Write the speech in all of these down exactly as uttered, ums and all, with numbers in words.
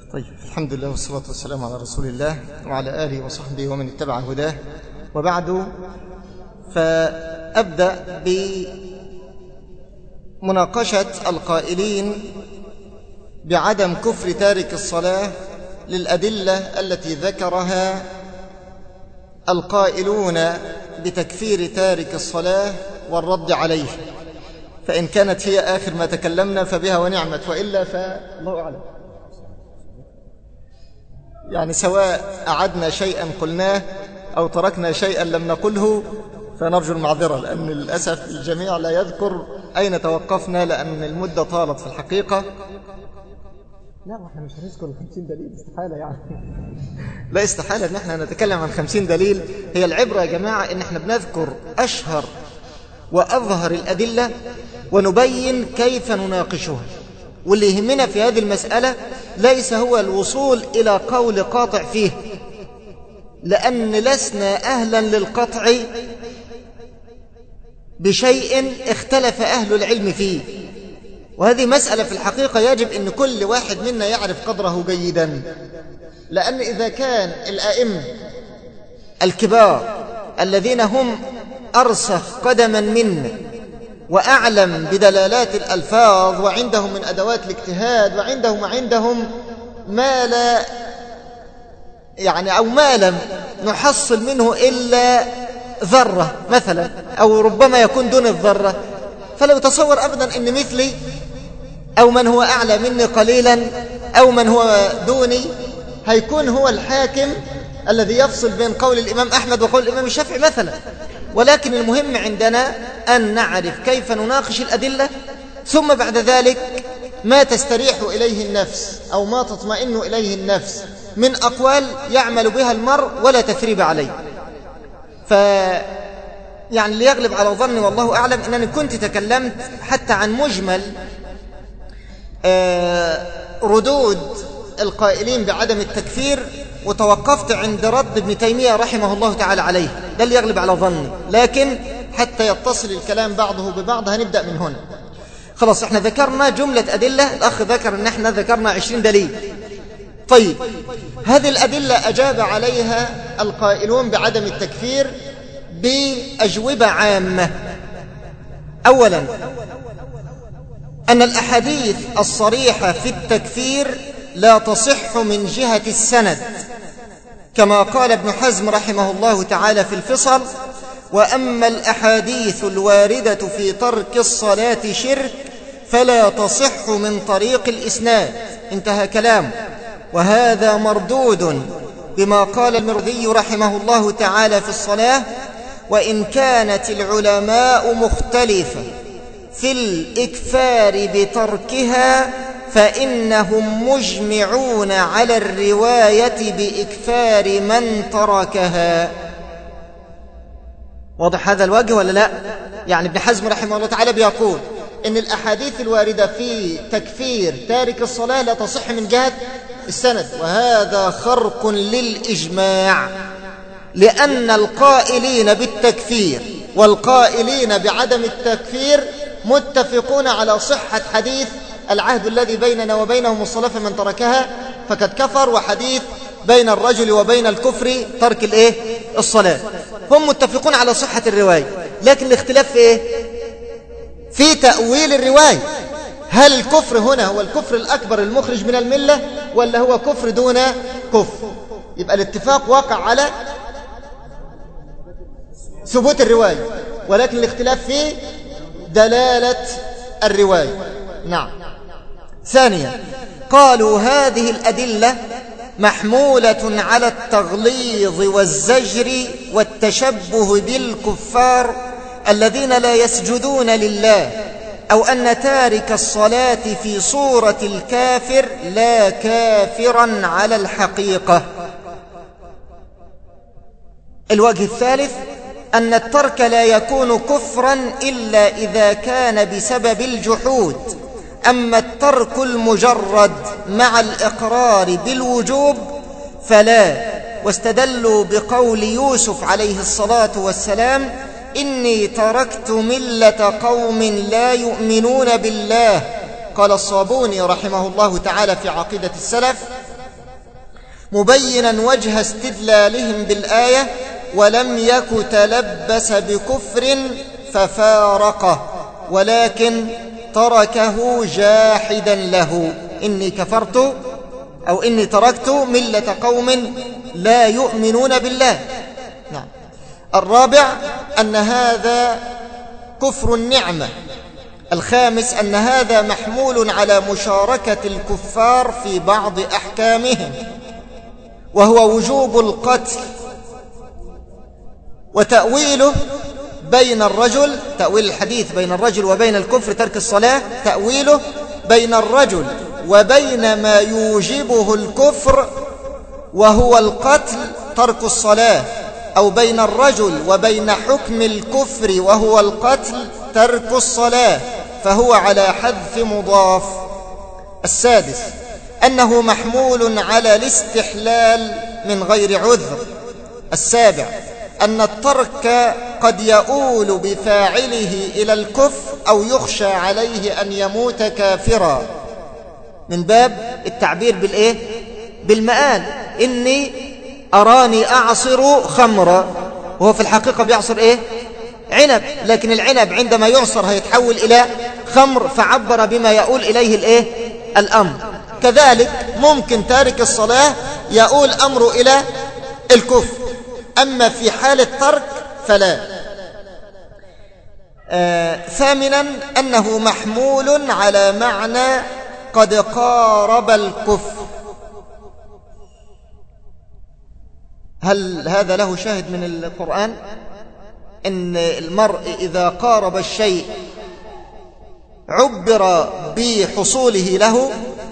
طيب، الحمد لله والصلاة والسلام على رسول الله وعلى آله وصحبه ومن اتبع هداه، وبعد، فأبدأ بمناقشة القائلين بعدم كفر تارك الصلاة للأدلة التي ذكرها القائلون بتكفير تارك الصلاة والرد عليه. فإن كانت هي آخر ما تكلمنا فبها ونعمت، وإلا فالله أعلم. يعني سواء أعدنا شيئا قلناه أو تركنا شيئا لم نقله فنرجو المعذرة، لأن للأسف الجميع لا يذكر أين توقفنا، لأن المدة طالت في الحقيقة. لا، وإحنا مش هنذكر الخمسين دليل، استحالة يعني. لا، استحالة إن إحنا نتكلم عن خمسين دليل. هي العبرة يا جماعة إن إحنا بنذكر أشهر وأظهر الأدلة ونبين كيف نناقشها، واللي يهمنا في هذه المسألة ليس هو الوصول إلى قول قاطع فيه، لأن لسنا أهلا للقطع بشيء اختلف أهل العلم فيه، وهذه مسألة في الحقيقة يجب أن كل واحد منا يعرف قدره جيدا. لأن إذا كان الأئمة الكبار الذين هم أرسخ قدما منا وأعلم بدلالات الألفاظ وعندهم من أدوات الاجتهاد وعندهم عندهم ما لا يعني أو ما لم نحصل منه إلا ذرة مثلا، أو ربما يكون دون الذرة، فلا يتصور أبدا أن مثلي أو من هو أعلى مني قليلا أو من هو دوني هيكون هو الحاكم الذي يفصل بين قول الإمام أحمد وقول الإمام الشافعي مثلا. ولكن المهم عندنا أن نعرف كيف نناقش الأدلة، ثم بعد ذلك ما تستريح إليه النفس أو ما تطمئن إليه النفس من أقوال يعمل بها المرء ولا تثريب عليه. ف يعني ليغلب على ظني والله أعلم أنني كنت تكلمت حتى عن مجمل ردود القائلين بعدم التكفير، وتوقفت عند رد ابن تيمية رحمه الله تعالى عليه، ده اللي يغلب على ظني. لكن حتى يتصل الكلام بعضه ببعض هنبدأ من هنا. خلاص، احنا ذكرنا جملة أدلة، الأخ ذكر ان احنا ذكرنا عشرين دليل. طيب، هذه الأدلة أجاب عليها القائلون بعدم التكفير بأجوبة عامة. أولا، أن الأحاديث الصريحة في التكفير لا تصح من جهة السند، كما قال ابن حزم رحمه الله تعالى في الفصل: وأما الأحاديث الواردة في ترك الصلاة شرك فلا تصح من طريق الإسناد. انتهى كلامه. وهذا مردود بما قال المرذي رحمه الله تعالى في الصلاة: وإن كانت العلماء مختلفة في الإكفار بتركها فإنهم مجمعون على الرواية بإكفار من تركها. واضح هذا الوجه ولا لا؟ يعني ابن حزم رحمه الله تعالى بيقول إن الأحاديث الواردة في تكفير تارك الصلاة لا تصح من جهة السند، وهذا خرق للإجماع، لأن القائلين بالتكفير والقائلين بعدم التكفير متفقون على صحة حديث العهد الذي بيننا وبينهم الصلاة فمن تركها فقد كفر، وحديث بين الرجل وبين الكفر ترك الايه الصلاة. هم متفقون على صحة الرواية، لكن الاختلاف في ايه؟ في تأويل الرواية. هل الكفر هنا هو الكفر الأكبر المخرج من الملة، ولا هو كفر دون كفر؟ يبقى الاتفاق واقع على ثبوت الرواية، ولكن الاختلاف في دلالة الرواية. نعم. ثانيا، قالوا هذه الأدلة محمولة على التغليظ والزجر والتشبه بالكفار الذين لا يسجدون لله، أو أن تارك الصلاة في صورة الكافر لا كافرا على الحقيقة. الوجه الثالث، أن الترك لا يكون كفرا إلا إذا كان بسبب الجحود، أما الترك المجرد مع الإقرار بالوجوب فلا. واستدلوا بقول يوسف عليه الصلاة والسلام: إني تركت ملة قوم لا يؤمنون بالله. قال الصابوني رحمه الله تعالى في عقيدة السلف: مبينا وجه استدلالهم بالآية ولم يك تلبس بكفر ففارقه ولكن تركه جاحدا له إني كفرت أو إني تركت ملة قوم لا يؤمنون بالله. نعم. الرابع أن هذا كفر النعمة. الخامس أن هذا محمول على مشاركة الكفار في بعض أحكامهم وهو وجوب القتل، وتأويله بين الرجل، تأويل الحديث بين الرجل وبين الكفر ترك الصلاة، تأويله بين الرجل وبين ما يوجبه الكفر وهو القتل ترك الصلاة، أو بين الرجل وبين حكم الكفر وهو القتل ترك الصلاة، فهو على حذف مضاف. السادس أنه محمول على الاستحلال من غير عذر. السابع أن الترك قد يؤول بفاعله إلى الكفر أو يخشى عليه أن يموت كافرا، من باب التعبير بالإيه؟ بالمآل. إني أراني أعصر خمرا وهو في الحقيقة بيعصر إيه؟ عنب، لكن العنب عندما يعصر هيتحول إلى خمر، فعبر بما يؤول إليه الإيه؟ الأمر. كذلك ممكن تارك الصلاة يؤول أمره إلى الكفر، أما في حال الترك فلا. آه ثامنا أنه محمول على معنى قد قارب الكفر. هل هذا له شاهد من القرآن؟ إن المرء إذا قارب الشيء عبر بحصوله له.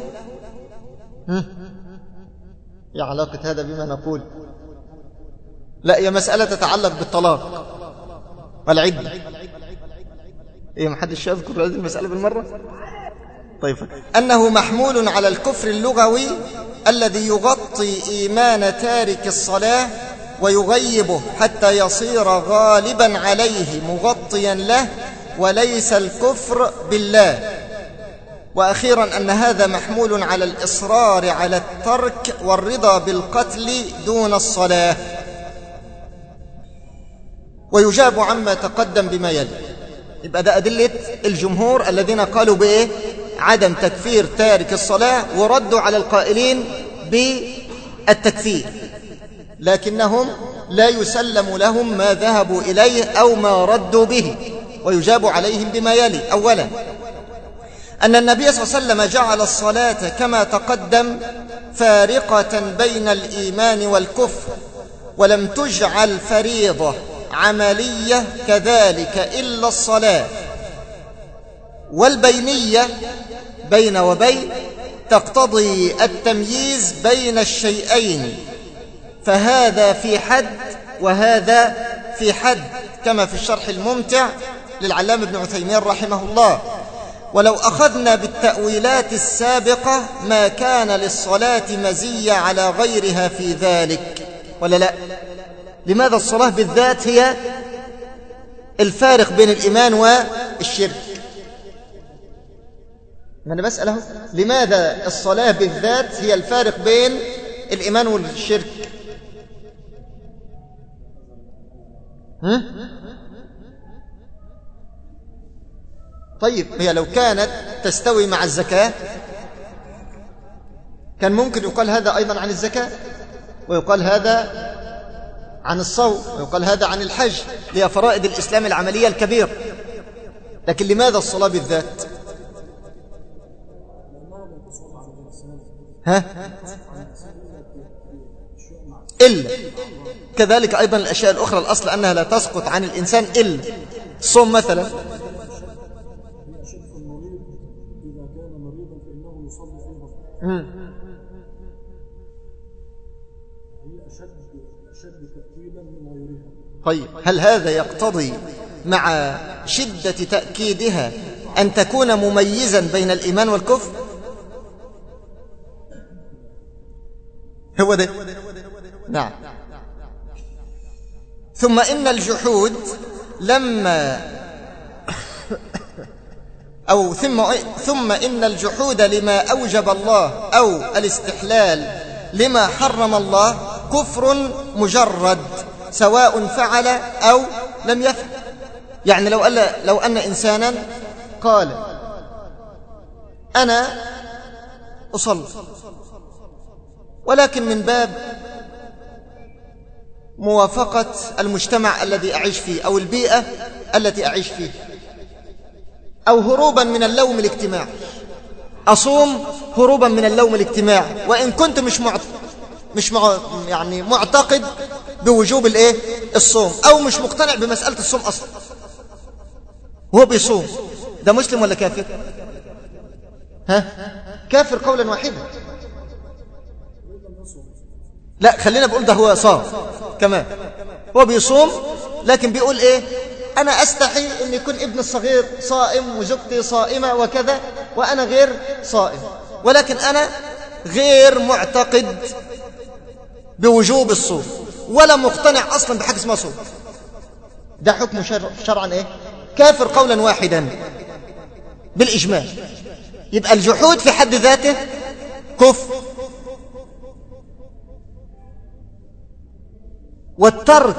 يا علاقة هذا بما نقول؟ لا، هي مسألة تتعلق بالطلاق والعدة. إيه، محدش يذكر هذه المسألة بالمرة؟ طيب. أنه محمول على الكفر اللغوي الذي يغطي إيمان تارك الصلاة ويغيبه حتى يصير غالبا عليه مغطيا له، وليس الكفر بالله. وأخيرا أن هذا محمول على الإصرار على الترك والرضا بالقتل دون الصلاة. ويجاب عما تقدم بما يلي. يبقى ده أدلة الجمهور الذين قالوا بإيه؟ عدم تكفير تارك الصلاة، وردوا على القائلين بالتكفير، لكنهم لا يسلم لهم ما ذهبوا إليه أو ما ردوا به، ويجاب عليهم بما يلي. أولا أن النبي صلى الله عليه وسلم جعل الصلاة كما تقدم فارقة بين الإيمان والكفر، ولم تجعل فريضة عملية كذلك إلا الصلاة. والبينية بين وبين تقتضي التمييز بين الشيئين، فهذا في حد وهذا في حد، كما في الشرح الممتع للعلامة ابن عثيمين رحمه الله. ولو أخذنا بالتأويلات السابقة ما كان للصلاة مزية على غيرها في ذلك، ولا لا؟ لماذا الصلاة بالذات هي الفارق بين الإيمان والشرك؟ ما أنا بسأله لماذا الصلاة بالذات هي الفارق بين الإيمان والشرك؟ هم؟ طيب، هي لو كانت تستوي مع الزكاة كان ممكن يقال هذا أيضا عن الزكاة، ويقال هذا عن الصوم، ويقال هذا عن الحج، هي فرائض الإسلام العملية الكبيرة. لكن لماذا الصلاة بالذات؟ ها؟ إلا كذلك أيضا الأشياء الأخرى الأصل أنها لا تسقط عن الإنسان إلا الصوم مثلا. طيب، هل هذا يقتضي مع شدة تأكيدها أن تكون مميزا بين الإيمان والكفر؟ هو ده. نعم. ثم إن الجحود لما أو ثم ثم إن الجحود لما أوجب الله أو الاستحلال لما حرم الله كفر مجرد سواء فعل أو لم يفعل. يعني لو, قال لو أن إنسانا قال أنا أصلي ولكن من باب موافقة المجتمع الذي أعيش فيه أو البيئة التي أعيش فيه، أو هروبا من اللوم الاجتماعي، أصوم هروبا من اللوم الاجتماعي وإن كنت مش معت... مش مع... يعني معتقد بوجوب الايه الصوم، أو مش مقتنع بمسألة الصوم أصلا، وهو بيصوم، ده مسلم ولا كافر؟ ها؟ كافر قولا واحدا. لا خلينا بقول ده هو صام كمان، هو بيصوم لكن بيقول ايه؟ أنا أستحي أن يكون ابن الصغير صائم وزوجتي صائمة وكذا وأنا غير صائم، ولكن أنا غير معتقد بوجوب الصوم ولا مقتنع أصلا بحاجة اسمها صوم. ده حكم شرع شرعا إيه؟ كافر قولا واحدا بالإجماع. يبقى الجحود في حد ذاته كفر، والترك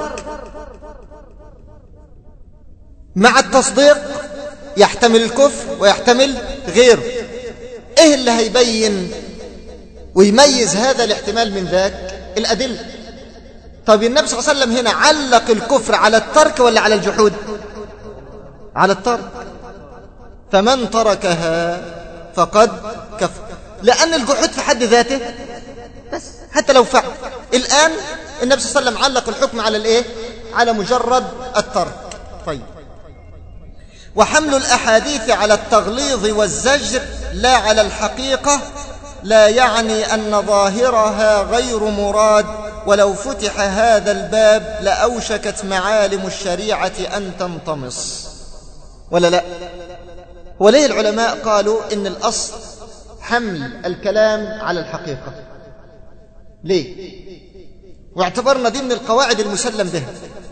مع التصديق يحتمل الكفر ويحتمل غيره. ايه اللي هيبين ويميز هذا الاحتمال من ذاك؟ الأدلة. طب النبي صلى الله عليه وسلم هنا علق الكفر على الترك ولا على الجحود؟ على الترك. فمن تركها فقد كفر، لأن الجحود في حد ذاته بس حتى لو فعل. الآن النبي صلى الله عليه وسلم علق الحكم على الايه؟ على مجرد الترك. طيب، وحمل الأحاديث على التغليظ والزجر لا على الحقيقة لا يعني أن ظاهرها غير مراد، ولو فتح هذا الباب لأوشكت معالم الشريعة أن تنطمس. ولا لا؟ وليه العلماء قالوا إن الأصل حمل الكلام على الحقيقة؟ ليه؟ واعتبرنا دي من القواعد المسلم بها،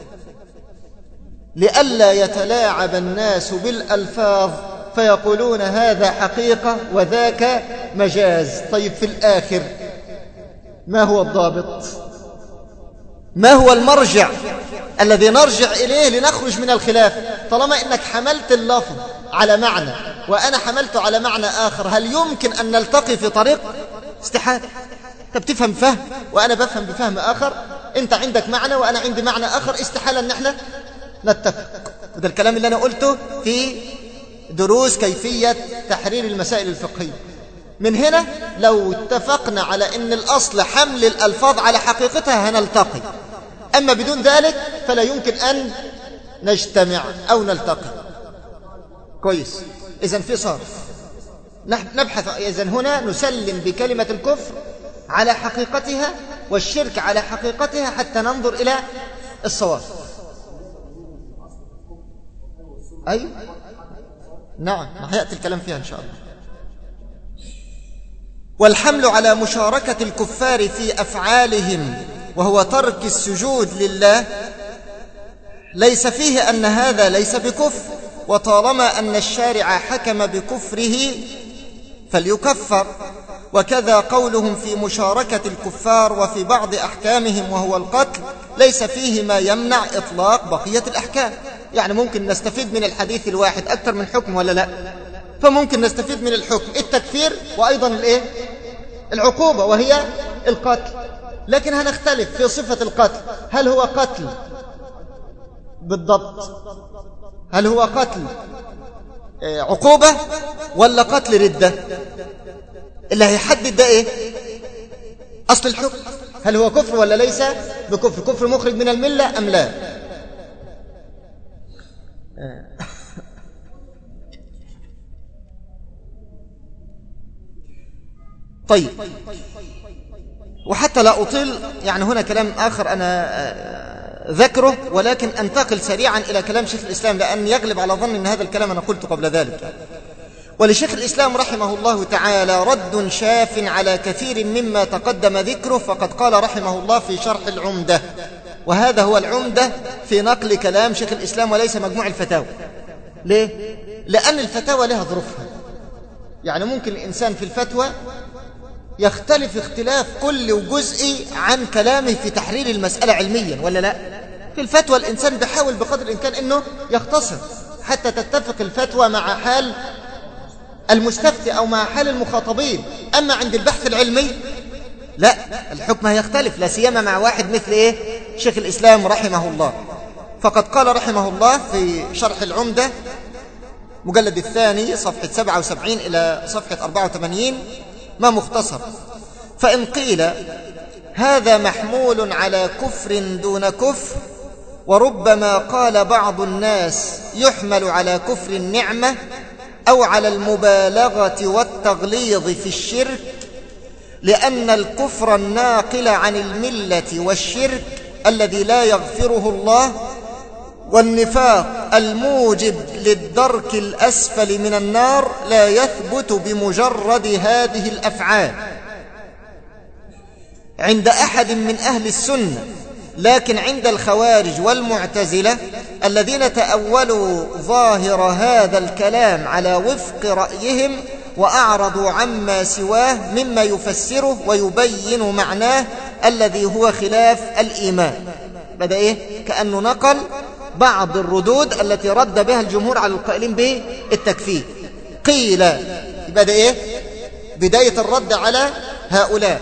لئلا يتلاعب الناس بالألفاظ فيقولون هذا حقيقة وذاك مجاز. طيب في الآخر ما هو الضابط؟ ما هو المرجع الذي نرجع إليه لنخرج من الخلاف؟ طالما إنك حملت اللفظ على معنى وأنا حملته على معنى آخر، هل يمكن أن نلتقي في طريق؟ استحالة. أنت بتفهم فهم وأنا بفهم بفهم آخر، أنت عندك معنى وأنا عندي معنى آخر، استحالة أن احنا نتفق. وده الكلام اللي أنا قلته في دروس كيفية تحرير المسائل الفقهية. من هنا لو اتفقنا على أن الأصل حمل الألفاظ على حقيقتها هنلتقي، أما بدون ذلك فلا يمكن أن نجتمع أو نلتقي. كويس؟ إذن في صرف نبحث. إذن هنا نسلم بكلمة الكفر على حقيقتها والشرك على حقيقتها حتى ننظر إلى الصواب. أي نعم، ما هيأتي الكلام فيها إن شاء الله. والحمل على مشاركة الكفار في أفعالهم وهو ترك السجود لله ليس فيه أن هذا ليس بكفر، وطالما أن الشارع حكم بكفره فليكفر. وكذا قولهم في مشاركة الكفار وفي بعض أحكامهم وهو القتل ليس فيه ما يمنع إطلاق بقية الأحكام. يعني ممكن نستفيد من الحديث الواحد أكثر من حكم ولا لا؟ فممكن نستفيد من الحكم التكفير وأيضا الإيه؟ العقوبة وهي القتل، لكن هنختلف في صفة القتل. هل هو قتل بالضبط؟ هل هو قتل عقوبة ولا قتل ردة؟ اللي هيحدد ده إيه؟ أصل الحكم. هل هو كفر ولا ليس بكفر؟ كفر مخرج من الملة أم لا؟ طيب، وحتى لا أطيل، يعني هنا كلام آخر أنا ذكره، ولكن أنتقل سريعا إلى كلام شيخ الإسلام لأن يغلب على ظن أن هذا الكلام أنا قلت قبل ذلك. ولشيخ الإسلام رحمه الله تعالى رد شاف على كثير مما تقدم ذكره، فقد قال رحمه الله في شرح العمدة، وهذا هو العمدة في نقل كلام شيخ الإسلام وليس مجموع الفتاوى. ليه؟ لأن الفتاوى لها ظروفها. يعني ممكن الإنسان في الفتوى يختلف اختلاف كل وجزئي عن كلامه في تحرير المسألة علميا ولا لا؟ في الفتوى الإنسان بيحاول بقدر الإمكان أنه يختصر حتى تتفق الفتوى مع حال المستفتي أو مع حال المخاطبين. أما عند البحث العلمي لا، الحكم هيختلف، لا سيما مع واحد مثل إيه؟ شيخ الإسلام رحمه الله. فقد قال رحمه الله في شرح العمدة مجلد الثاني صفحة سبعة وسبعين إلى صفحة أربعة وثمانين ما مختصر: فإن قيل هذا محمول على كفر دون كفر، وربما قال بعض الناس يحمل على كفر النعمة أو على المبالغة والتغليظ في الشرك، لأن الكفر الناقل عن الملة والشرك الذي لا يغفره الله والنفاق الموجب للدرك الأسفل من النار لا يثبت بمجرد هذه الأفعال عند أحد من أهل السنة، لكن عند الخوارج والمعتزلة الذين تأولوا ظاهر هذا الكلام على وفق رأيهم وأعرضوا عما سواه مما يفسره ويبين معناه الذي هو خلاف الإيمان. بدأ إيه؟ كأنه نقل بعض الردود التي رد بها الجمهور على القائلين بالتكفير. قيل بدأ إيه؟ بداية الرد على هؤلاء: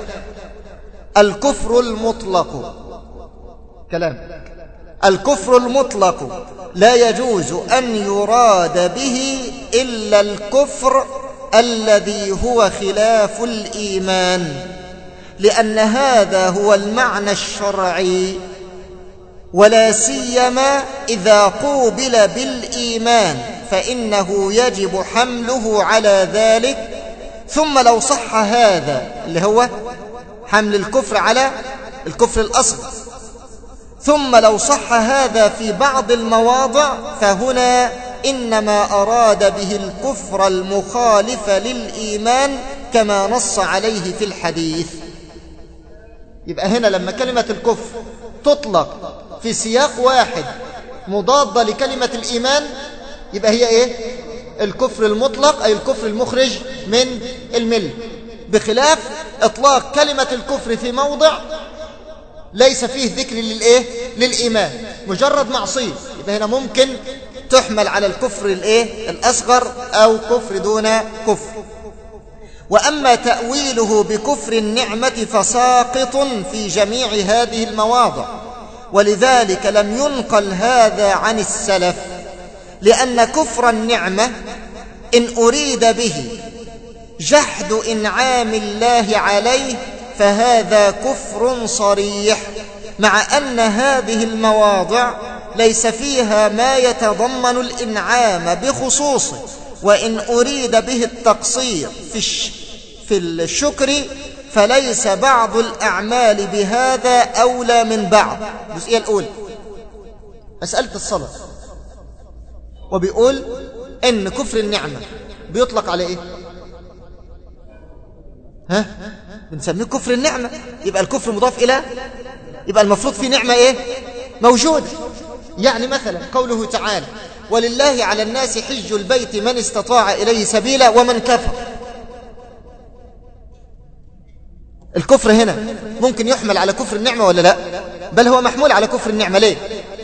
الكفر المطلق، كلام الكفر المطلق لا يجوز أن يراد به إلا الكفر الذي هو خلاف الإيمان، لأن هذا هو المعنى الشرعي، ولا سيما إذا قوبل بالإيمان فإنه يجب حمله على ذلك. ثم لو صح هذا اللي هو حمل الكفر على الكفر الأصغر، ثم لو صح هذا في بعض المواضع فهنا إنما أراد به الكفر المخالف للإيمان كما نص عليه في الحديث. يبقى هنا لما كلمة الكفر تطلق في سياق واحد مضادة لكلمة الإيمان يبقى هي إيه؟ الكفر المطلق، أي الكفر المخرج من الملة، بخلاف إطلاق كلمة الكفر في موضع ليس فيه ذكر للإيه؟ للإيمان، مجرد معصية، يبقى هنا ممكن تحمل على الكفر الإيه؟ الأصغر أو كفر دون كفر. وأما تأويله بكفر النعمة فساقط في جميع هذه المواضع، ولذلك لم ينقل هذا عن السلف، لأن كفر النعمة إن أريد به جحد إنعام الله عليه فهذا كفر صريح، مع أن هذه المواضع ليس فيها ما يتضمن الإنعام بخصوصه، وإن أريد به التقصير في, الش... في الشكر فليس بعض الأعمال بهذا أولى من بعض. الجزئية الأولى مسألة الصلاة، وبيقول إن كفر النعمة بيطلق على إيه؟ ها؟ بنسميه كفر النعمة، يبقى الكفر مضاف إلى، يبقى المفروض في نعمة إيه؟ موجودة. يعني مثلا قوله تعالى: ولله على الناس حج البيت من استطاع إليه سبيلا ومن كفر. الكفر هنا ممكن يحمل على كفر النعمة ولا لا؟ بل هو محمول على كفر النعمة. ليه؟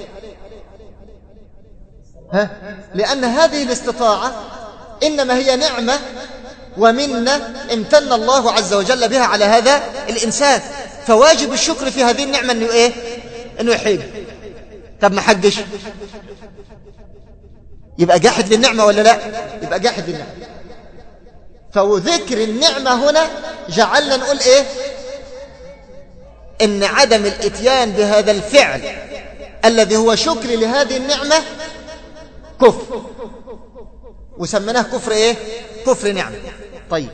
ها؟ لأن هذه الاستطاعة إنما هي نعمة ومنة امتن الله عز وجل بها على هذا الإنسان، فواجب الشكر في هذه النعمة أنه إيه؟ أنه يحج. طب ما حجش يبقى جاحد للنعمة ولا لا؟ يبقى جاحد للنعمة. فذكر النعمة هنا جعلنا نقول إيه؟ إن عدم الإتيان بهذا الفعل الذي هو شكر لهذه النعمة كفر، وسمناه كفر إيه؟ كفر نعمة. طيب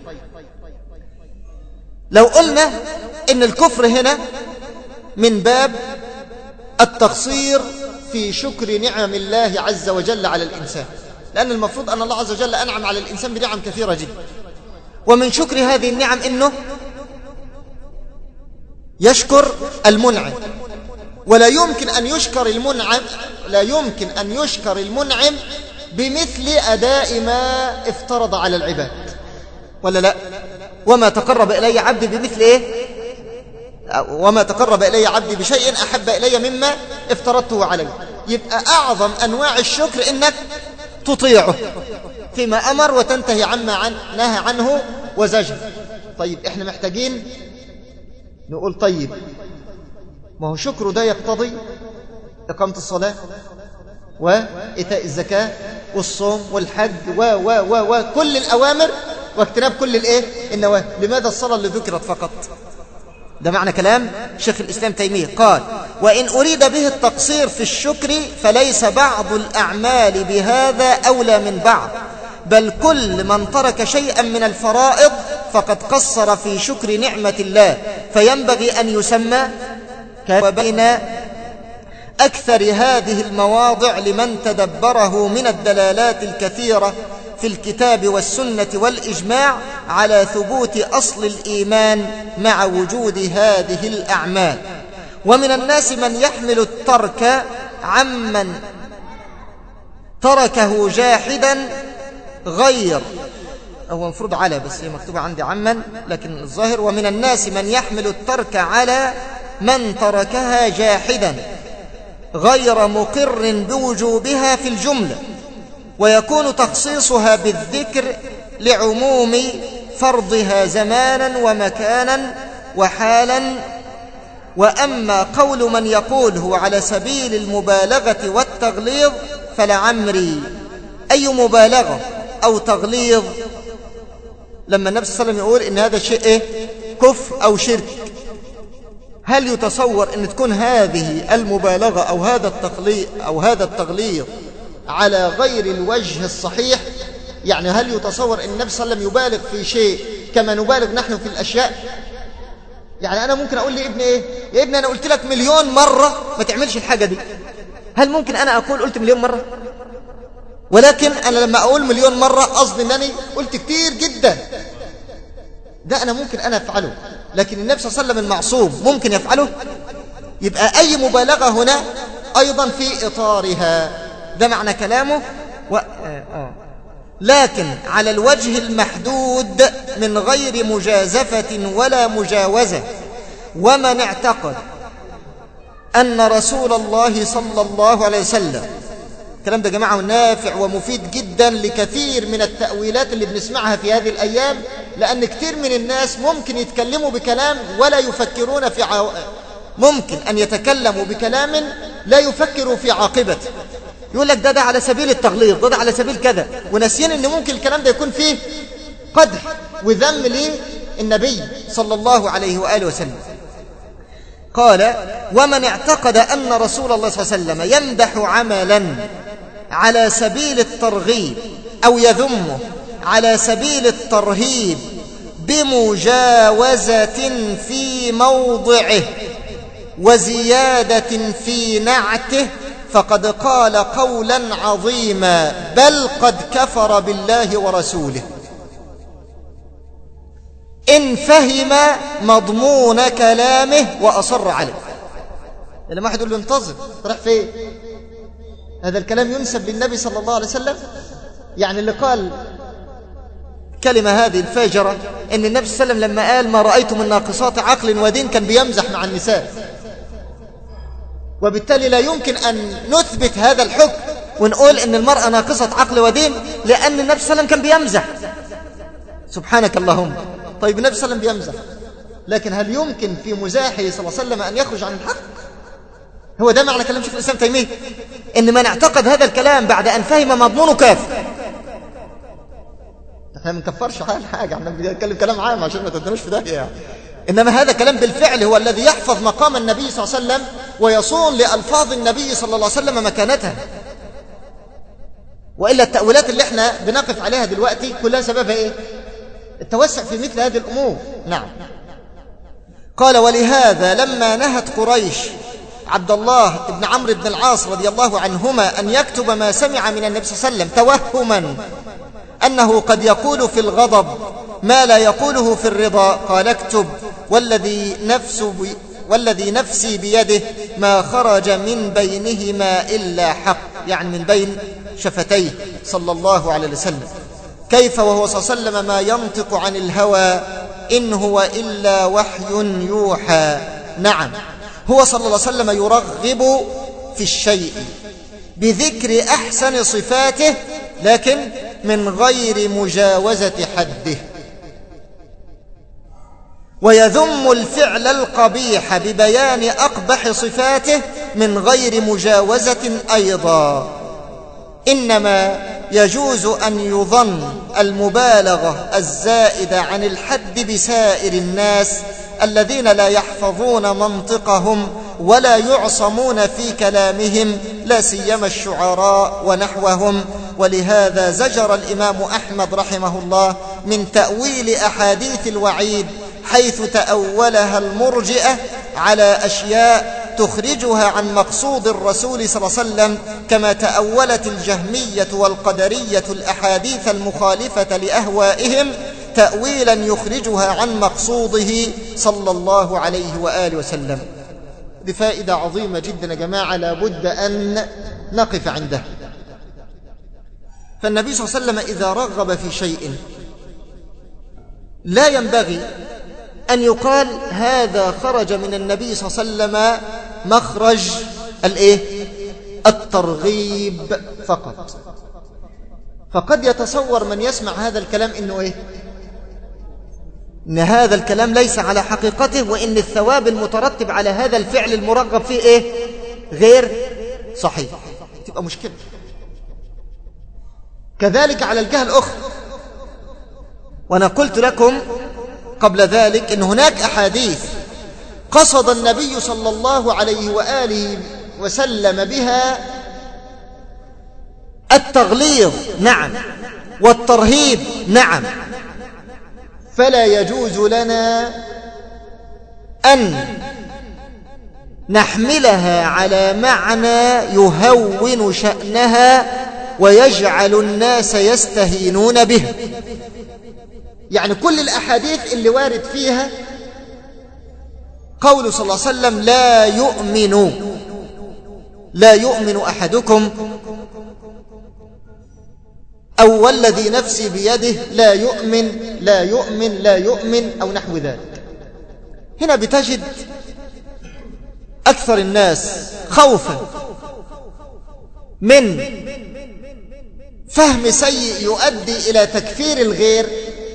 لو قلنا إن الكفر هنا من باب التقصير في شكر نعم الله عز وجل على الإنسان، لأن المفروض أن الله عز وجل أنعم على الإنسان بنعم كثيرة جدا، ومن شكر هذه النعم إنه يشكر المنعم، ولا يمكن أن يشكر المنعم لا يمكن أن يشكر المنعم بمثل أداء ما افترض على العباد، ولا لا؟ وما تقرب إلي عبدي بمثل إيه؟ وما تقرب إلي عبدي بشيء أحب إلي مما افترضته عليه. يبقى أعظم أنواع الشكر إنك تطيعه فيما أمر وتنتهي عما عن نهى عنه وزجر. طيب إحنا محتاجين نقول طيب ما هو شكره ده يقتضي إقامة الصلاة وإيتاء الزكاة والصوم والحج و و و و كل الأوامر واجتناب كل الإيه النواهي. لماذا الصلاة اللي ذكرت فقط؟ ده معنى كلام شيخ الإسلام تيمية. قال وإن أريد به التقصير في الشكر فليس بعض الأعمال بهذا أولى من بعض، بل كل من ترك شيئا من الفرائض فقد قصر في شكر نعمة الله، فينبغي أن يسمى. وبين أكثر هذه المواضع لمن تدبره من الدلالات الكثيرة في الكتاب والسنة والإجماع على ثبوت أصل الإيمان مع وجود هذه الأعمال. ومن الناس من يحمل الترك عمن تركه جاحدا غير، هو مفروض على بس هي مكتوبة عندي عمن لكن الظاهر ومن الناس من يحمل الترك على من تركها جاحدا غير مقر بوجوبها في الجملة، ويكون تخصيصها بالذكر لعموم فرضها زمانا ومكانا وحالا. وأما قول من يقول هو على سبيل المبالغة والتغليظ فلعمري أي مبالغة أو تغليظ لما النبي صلى الله عليه وسلم يقول إن هذا الشيء إيه؟ كفر أو شرك؟ هل يتصور أن تكون هذه المبالغة أو هذا التغليظ أو هذا التغليظ على غير الوجه الصحيح؟ يعني هل يتصور أن النبي صلى الله عليه وسلم يبالغ في شيء كما نبالغ نحن في الأشياء؟ يعني أنا ممكن أقول لابني إيه؟ يا ابني أنا قلت لك مليون مرة ما تعملش الحاجة دي. هل ممكن أنا أقول قلت مليون مرة؟ ولكن أنا لما أقول مليون مرة قصدي أنني قلت كتير جدا. ده أنا ممكن أنا أفعله، لكن النبي صلى الله عليه وسلم المعصوم ممكن يفعله؟ يبقى أي مبالغة هنا أيضا في إطارها. ده معنى كلامه. و... آه. لكن على الوجه المحدود من غير مجازفة ولا مجاوزة. ومن اعتقد أن رسول الله صلى الله عليه وسلم، الكلام ده جماعة نافع ومفيد جدا لكثير من التأويلات اللي بنسمعها في هذه الأيام، لأن كثير من الناس ممكن يتكلموا بكلام ولا يفكرون في عو... ممكن أن يتكلموا بكلام لا يفكروا في عاقبته. يقول لك ده ده على سبيل التغليظ، ده ده على سبيل كذا، وناسيين أن ممكن الكلام ده يكون فيه قدح وذم للنبي صلى الله عليه وآله وسلم. قال ومن اعتقد أن رسول الله صلى الله عليه وسلم يمدح عملا على سبيل الترغيب أو يذمه على سبيل الترهيب بمجاوزة في موضعه وزيادة في نعته فقد قال قولا عظيما بل قد كفر بالله ورسوله إن فهم مضمون كلامه وأصر عليه. لما واحد يقول له انتظر راح فين؟ هذا الكلام ينسب للنبي صلى الله عليه وسلم؟ يعني اللي قال كلمة هذه الفاجرة إن النبي صلى الله عليه وسلم لما قال ما رأيت من ناقصات عقل ودين كان بيمزح مع النساء، وبالتالي لا يمكن أن نثبت هذا الحكم ونقول إن المرأة ناقصة عقل ودين لأن النبي صلى الله عليه وسلم كان بيمزح. سبحانك اللهم. طيب النبي صلى الله عليه وسلم بيمزح، لكن هل يمكن في مزاحه صلى الله عليه وسلم أن يخرج عن الحق؟ هو ده معنى كلام شيخ الإسلام تيمية، إن من اعتقد هذا الكلام بعد أن فهم مضمونه كافر. احنا ما بنكفرش حاجة، احنا بنتكلم كلام عام عشان ما تدنوش في داهية يعني. إنما هذا كلام بالفعل هو الذي يحفظ مقام النبي صلى الله عليه وسلم ويصون لألفاظ النبي صلى الله عليه وسلم مكانتها. وإلا التأويلات اللي احنا بنقف عليها دلوقتي كلها سببها إيه؟ التوسع في مثل هذه الأمور. نعم. قال ولهذا لما نهت قريش عبد الله بن عمرو بن العاص رضي الله عنهما أن يكتب ما سمع من النبي صلى الله عليه وسلم توهما أنه قد يقول في الغضب ما لا يقوله في الرضا، قال اكتب والذي, نفس بي والذي نفسي بيده ما خرج من بينهما إلا حق، يعني من بين شفتيه صلى الله عليه وسلم. كيف وهو صلى الله عليه وسلم ما ينطق عن الهوى إن هو إلا وحي يوحى. نعم، هو صلى الله عليه وسلم يرغب في الشيء بذكر أحسن صفاته، لكن من غير مجاوزة حده، ويذم الفعل القبيح ببيان أقبح صفاته من غير مجاوزة أيضا. إنما يجوز أن يظن المبالغة الزائدة عن الحد بسائر الناس الذين لا يحفظون منطقهم ولا يعصمون في كلامهم، لا سيما الشعراء ونحوهم. ولهذا زجر الإمام أحمد رحمه الله من تأويل أحاديث الوعيد، حيث تأولها المرجئة على أشياء تخرجها عن مقصود الرسول صلى الله عليه وسلم، كما تأولت الجهمية والقدرية الأحاديث المخالفة لأهوائهم تأويلا يخرجها عن مقصوده صلى الله عليه وآله وسلم. دي فائدة عظيمة جدا يا جماعة، لابد أن نقف عندها. فالنبي صلى الله عليه وسلم إذا رغب في شيء لا ينبغي أن يقال هذا خرج من النبي صلى الله عليه وسلم مخرج الإيه؟ الترغيب فقط. فقد يتصور من يسمع هذا الكلام إنه إيه؟ إن هذا الكلام ليس على حقيقته، وإن الثواب المترتب على هذا الفعل المرغب فيه إيه؟ غير صحيح. تبقى مشكلة. كذلك على الجهة الأخرى، وأنا قلت لكم قبل ذلك إن هناك أحاديث قصد النبي صلى الله عليه وآله وسلم بها التغليظ، نعم، والترهيب، نعم، فلا يجوز لنا أن نحملها على معنى يهون شأنها ويجعل الناس يستهينون به. يعني كل الأحاديث اللي وارد فيها قول صلى الله عليه وسلم لا يؤمن لا يؤمن أحدكم، أو والذي نفسي بيده لا يؤمن لا يؤمن لا يؤمن أو نحو ذلك. هنا بتجد أكثر الناس خوفا من فهم سيء يؤدي إلى تكفير الغير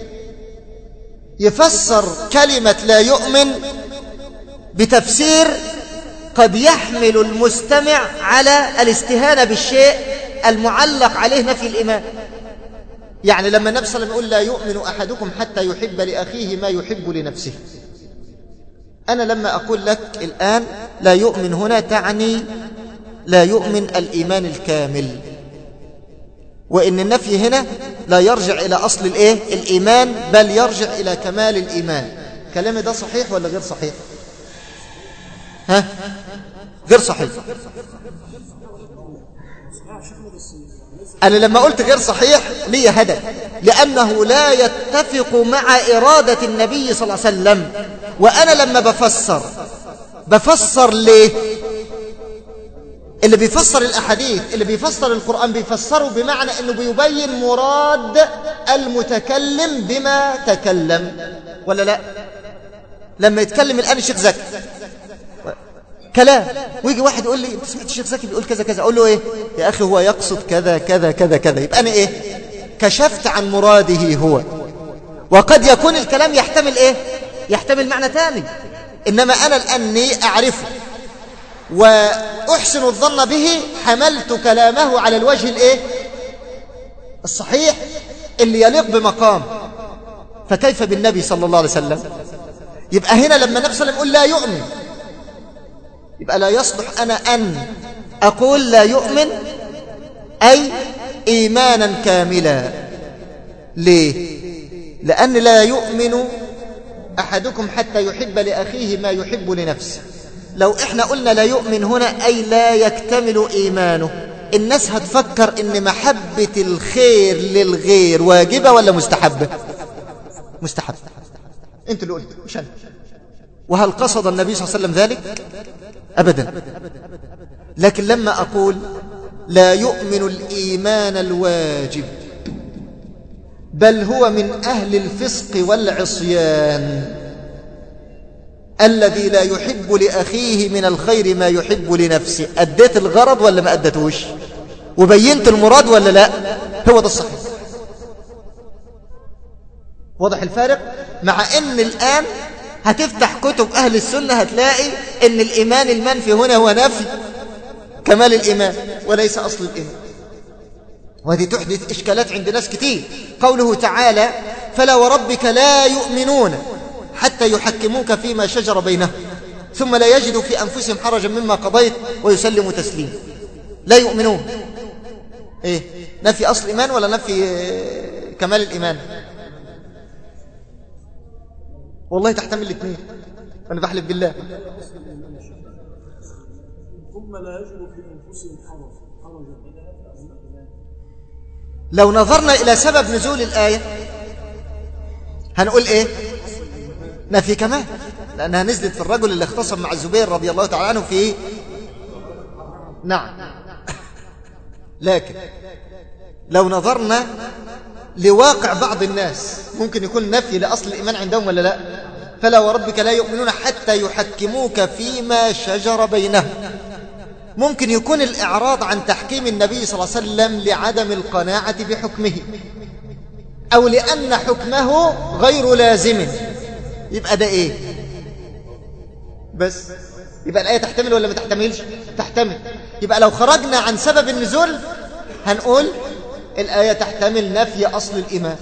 يفسر كلمة لا يؤمن بتفسير قد يحمل المستمع على الاستهانة بالشيء المعلق عليه نفي الإيمان. يعني لما النبي صلى الله عليه وسلم يقول لا يؤمن أحدكم حتى يحب لأخيه ما يحب لنفسه، أنا لما أقول لك الآن لا يؤمن هنا تعني لا يؤمن الإيمان الكامل، وإن النفي هنا لا يرجع إلى أصل الإيه؟ الإيمان، بل يرجع إلى كمال الإيمان. كلامي ده صحيح ولا غير صحيح؟ ها؟ غير صحيح. أنا لما قلت غير صحيح لي هدف، لأنه لا يتفق مع إرادة النبي صلى الله عليه وسلم. وأنا لما بفسر بفسر ليه؟ اللي بيفسر الأحاديث، اللي بيفسر القرآن، بيفسره بمعنى أنه بيبين مراد المتكلم بما تكلم، ولا لا؟ لما يتكلم الآن الشيخ زكي كلام، ويجي واحد يقول لي انت سمعت الشيخ زكي بيقول كذا كذا، اقول له ايه يا اخي؟ هو يقصد كذا كذا كذا كذا. يبقى انا ايه؟ كشفت عن مراده هو. وقد يكون الكلام يحتمل ايه؟ يحتمل معنى ثاني، انما انا لاني اعرفه واحسن الظن به حملت كلامه على الوجه الايه؟ الصحيح اللي يليق بمقام. فكيف بالنبي صلى الله عليه وسلم؟ يبقى هنا لما النبي صلى الله عليه وسلم يقول لا يؤمن، يبقى لا يصلح أنا أن أقول لا يؤمن أي إيمانا كاملا. ليه؟ لأن لا يؤمن أحدكم حتى يحب لأخيه ما يحب لنفسه. لو إحنا قلنا لا يؤمن هنا أي لا يكتمل إيمانه، الناس هتفكر إن محبة الخير للغير واجبة ولا مستحبة؟ مستحبة. أنت اللي قلت مش أنا. وهل قصد النبي صلى الله عليه وسلم ذلك؟ أبدا. لكن لما أقول لا يؤمن الإيمان الواجب بل هو من أهل الفسق والعصيان الذي لا يحب لأخيه من الخير ما يحب لنفسه. أديت الغرض ولا ما أدتوش؟ وبينت المراد ولا لا؟ هو ده الصحيح. واضح الفارق؟ مع أن الآن هتفتح كتب أهل السنة هتلاقي أن الإيمان المنفي هنا هو نفي كمال الإيمان وليس أصل الإيمان، وهذه تحدث إشكالات عند ناس كتير. قوله تعالى فلا وربك لا يؤمنون حتى يحكموك فيما شجر بينهم ثم لا يجدوا في أنفسهم حرجا مما قضيت ويسلموا تسليما. لا يؤمنون إيه؟ نفي أصل الإيمان ولا نفي كمال الإيمان؟ والله تحتمل الاثنين، أنا بحلف بالله. ثم لا يجدوا في أنفسهم حرجا. لو نظرنا إلى سبب نزول الآية هنقول إيه؟ نفي كمان، لأنها نزلت في الرجل اللي اختصم مع الزبير رضي الله تعالى عنه في نعم. لكن لو نظرنا لواقع بعض الناس ممكن يكون نفي لأصل الإيمان عندهم ولا لا؟ فلا وربك لا يؤمنون حتى يحكموك فيما شجر بينهم. ممكن يكون الإعراض عن تحكيم النبي صلى الله عليه وسلم لعدم القناعة بحكمه أو لأن حكمه غير لازم. يبقى ده إيه؟ بس يبقى الآية تحتمل ولا ما تحتملش؟ تحتمل. يبقى لو خرجنا عن سبب النزول هنقول الآية تحتمل نفي أصل الإيمان.